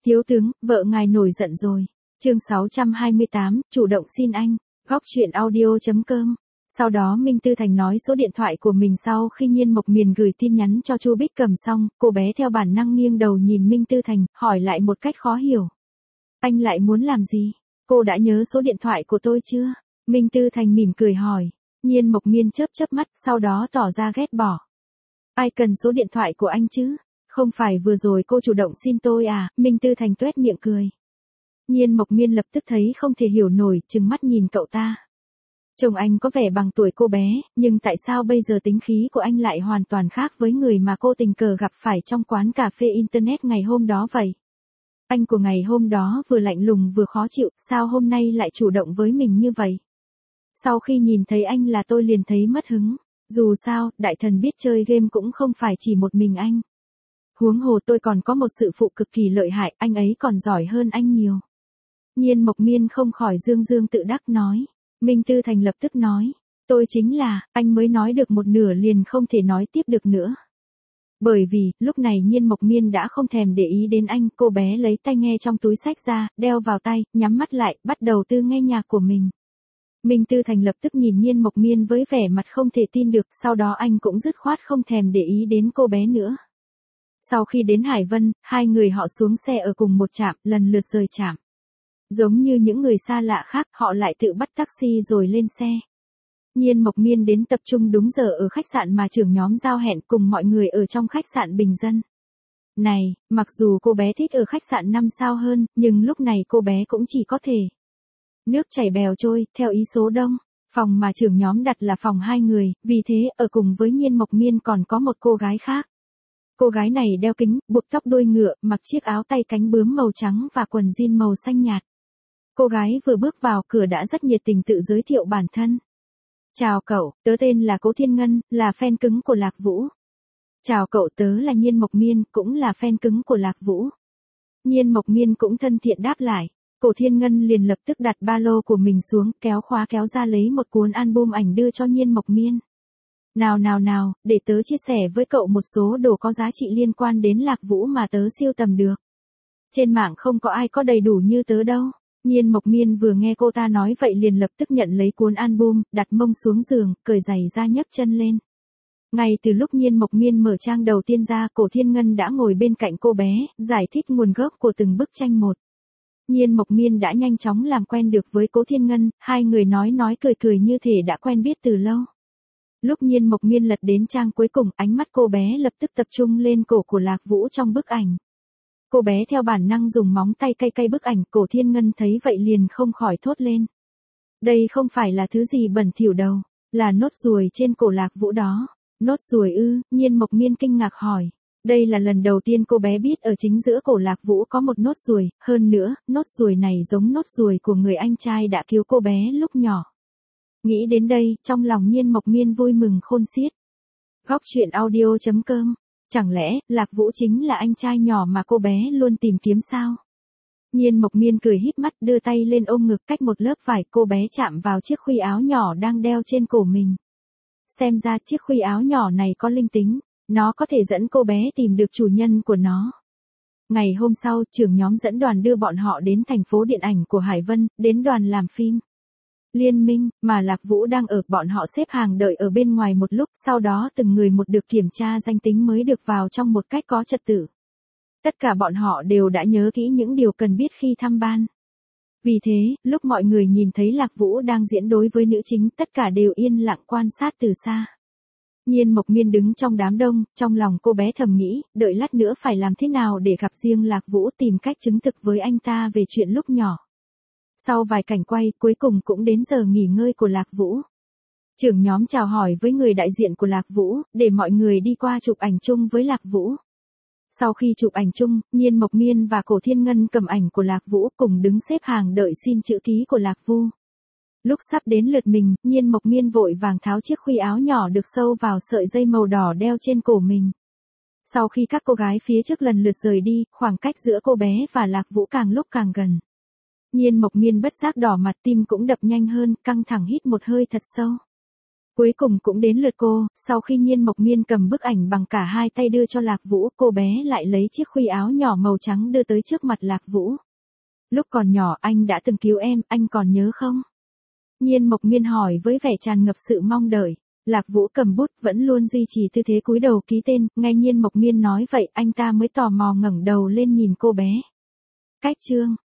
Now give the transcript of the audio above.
Thiếu tướng, vợ ngài nổi giận rồi. Chương 628, chủ động xin anh. Góc truyện audio.com. Sau đó Minh Tư Thành nói số điện thoại của mình sau khi Nhiên Mộc Miền gửi tin nhắn cho Chu Bích Cầm xong, cô bé theo bản năng nghiêng đầu nhìn Minh Tư Thành, hỏi lại một cách khó hiểu. Anh lại muốn làm gì? Cô đã nhớ số điện thoại của tôi chưa? Minh Tư Thành mỉm cười hỏi. Nhiên Mộc Miên chớp chớp mắt, sau đó tỏ ra ghét bỏ. Ai cần số điện thoại của anh chứ? Không phải vừa rồi cô chủ động xin tôi à? Minh Tư Thành tuét miệng cười. Nhiên Mộc Miên lập tức thấy không thể hiểu nổi, trừng mắt nhìn cậu ta. Chồng anh có vẻ bằng tuổi cô bé, nhưng tại sao bây giờ tính khí của anh lại hoàn toàn khác với người mà cô tình cờ gặp phải trong quán cà phê Internet ngày hôm đó vậy? Anh của ngày hôm đó vừa lạnh lùng vừa khó chịu, sao hôm nay lại chủ động với mình như vậy? Sau khi nhìn thấy anh là tôi liền thấy mất hứng. Dù sao, đại thần biết chơi game cũng không phải chỉ một mình anh. Huống hồ tôi còn có một sự phụ cực kỳ lợi hại, anh ấy còn giỏi hơn anh nhiều. Nhiên Mộc Miên không khỏi dương dương tự đắc nói. Minh Tư Thành lập tức nói. Tôi chính là, anh mới nói được một nửa liền không thể nói tiếp được nữa. Bởi vì, lúc này Nhiên Mộc Miên đã không thèm để ý đến anh, cô bé lấy tai nghe trong túi xách ra, đeo vào tay, nhắm mắt lại, bắt đầu tư nghe nhạc của mình. Minh Tư Thành lập tức nhìn Nhiên Mộc Miên với vẻ mặt không thể tin được, sau đó anh cũng dứt khoát không thèm để ý đến cô bé nữa. Sau khi đến Hải Vân, hai người họ xuống xe ở cùng một trạm, lần lượt rời trạm. Giống như những người xa lạ khác, họ lại tự bắt taxi rồi lên xe. Nhiên Mộc Miên đến tập trung đúng giờ ở khách sạn mà trưởng nhóm giao hẹn cùng mọi người ở trong khách sạn bình dân. Này, mặc dù cô bé thích ở khách sạn 5 sao hơn, nhưng lúc này cô bé cũng chỉ có thể nước chảy bèo trôi, theo ý số đông. Phòng mà trưởng nhóm đặt là phòng 2 người, vì thế ở cùng với Nhiên Mộc Miên còn có một cô gái khác. Cô gái này đeo kính, buộc tóc đuôi ngựa, mặc chiếc áo tay cánh bướm màu trắng và quần jean màu xanh nhạt. Cô gái vừa bước vào cửa đã rất nhiệt tình tự giới thiệu bản thân. Chào cậu, tớ tên là Cố Thiên Ngân, là fan cứng của Lạc Vũ. Chào cậu, tớ là Nhiên Mộc Miên, cũng là fan cứng của Lạc Vũ. Nhiên Mộc Miên cũng thân thiện đáp lại. Cố Thiên Ngân liền lập tức đặt ba lô của mình xuống, kéo khóa kéo ra lấy một cuốn album ảnh đưa cho Nhiên Mộc Miên. Nào, để tớ chia sẻ với cậu một số đồ có giá trị liên quan đến Lạc Vũ mà tớ sưu tầm được. Trên mạng không có ai có đầy đủ như tớ đâu. Nhiên Mộc Miên vừa nghe cô ta nói vậy liền lập tức nhận lấy cuốn album, đặt mông xuống giường, cởi giày ra nhấc chân lên. Ngay từ lúc Nhiên Mộc Miên mở trang đầu tiên ra, Cố Thiên Ngân đã ngồi bên cạnh cô bé, giải thích nguồn gốc của từng bức tranh một. Nhiên Mộc Miên đã nhanh chóng làm quen được với Cố Thiên Ngân, hai người nói cười như thể đã quen biết từ lâu. Lúc Nhiên Mộc Miên lật đến trang cuối cùng, ánh mắt cô bé lập tức tập trung lên cổ của Lạc Vũ trong bức ảnh. Cô bé theo bản năng dùng móng tay cay bức ảnh, Cố Thiên Ngân thấy vậy liền không khỏi thốt lên. Đây không phải là thứ gì bẩn thỉu đâu, là nốt ruồi trên cổ Lạc Vũ đó. Nốt ruồi ư? Nhiên Mộc Miên kinh ngạc hỏi. Đây là lần đầu tiên cô bé biết ở chính giữa cổ Lạc Vũ có một nốt ruồi, hơn nữa, nốt ruồi này giống nốt ruồi của người anh trai đã cứu cô bé lúc nhỏ. Nghĩ đến đây, trong lòng Nhiên Mộc Miên vui mừng khôn xiết. Góc truyện audio.com. Chẳng lẽ, Lạc Vũ chính là anh trai nhỏ mà cô bé luôn tìm kiếm sao? Nhiên Mộc Miên cười híp mắt đưa tay lên ôm ngực, cách một lớp vải cô bé chạm vào chiếc khuy áo nhỏ đang đeo trên cổ mình. Xem ra chiếc khuy áo nhỏ này có linh tính, nó có thể dẫn cô bé tìm được chủ nhân của nó. Ngày hôm sau, trưởng nhóm dẫn đoàn đưa bọn họ đến thành phố điện ảnh của Hải Vân, đến đoàn làm phim Liên Minh, mà Lạc Vũ đang ở, bọn họ xếp hàng đợi ở bên ngoài một lúc, sau đó từng người một được kiểm tra danh tính mới được vào trong một cách có trật tự. Tất cả bọn họ đều đã nhớ kỹ những điều cần biết khi thăm ban. Vì thế, lúc mọi người nhìn thấy Lạc Vũ đang diễn đối với nữ chính, tất cả đều yên lặng quan sát từ xa. Nhiên Mộc Miên đứng trong đám đông, trong lòng cô bé thầm nghĩ, đợi lát nữa phải làm thế nào để gặp riêng Lạc Vũ, tìm cách chứng thực với anh ta về chuyện lúc nhỏ. Sau vài cảnh quay, cuối cùng cũng đến giờ nghỉ ngơi của Lạc Vũ. Trưởng nhóm chào hỏi với người đại diện của Lạc Vũ, để mọi người đi qua chụp ảnh chung với Lạc Vũ. Sau khi chụp ảnh chung, Nhiên Mộc Miên và Cố Thiên Ngân cầm ảnh của Lạc Vũ cùng đứng xếp hàng đợi xin chữ ký của Lạc Vũ. Lúc sắp đến lượt mình, Nhiên Mộc Miên vội vàng tháo chiếc khuy áo nhỏ được sâu vào sợi dây màu đỏ đeo trên cổ mình. Sau khi các cô gái phía trước lần lượt rời đi, khoảng cách giữa cô bé và Lạc Vũ càng lúc càng gần. Nhiên Mộc Miên bất giác đỏ mặt, tim cũng đập nhanh hơn, căng thẳng hít một hơi thật sâu. Cuối cùng cũng đến lượt cô, sau khi Nhiên Mộc Miên cầm bức ảnh bằng cả hai tay đưa cho Lạc Vũ, cô bé lại lấy chiếc khuy áo nhỏ màu trắng đưa tới trước mặt Lạc Vũ. Lúc còn nhỏ anh đã từng cứu em, anh còn nhớ không? Nhiên Mộc Miên hỏi với vẻ tràn ngập sự mong đợi. Lạc Vũ cầm bút vẫn luôn duy trì tư thế cúi đầu ký tên, nghe Nhiên Mộc Miên nói vậy anh ta mới tò mò ngẩng đầu lên nhìn cô bé. Cách chương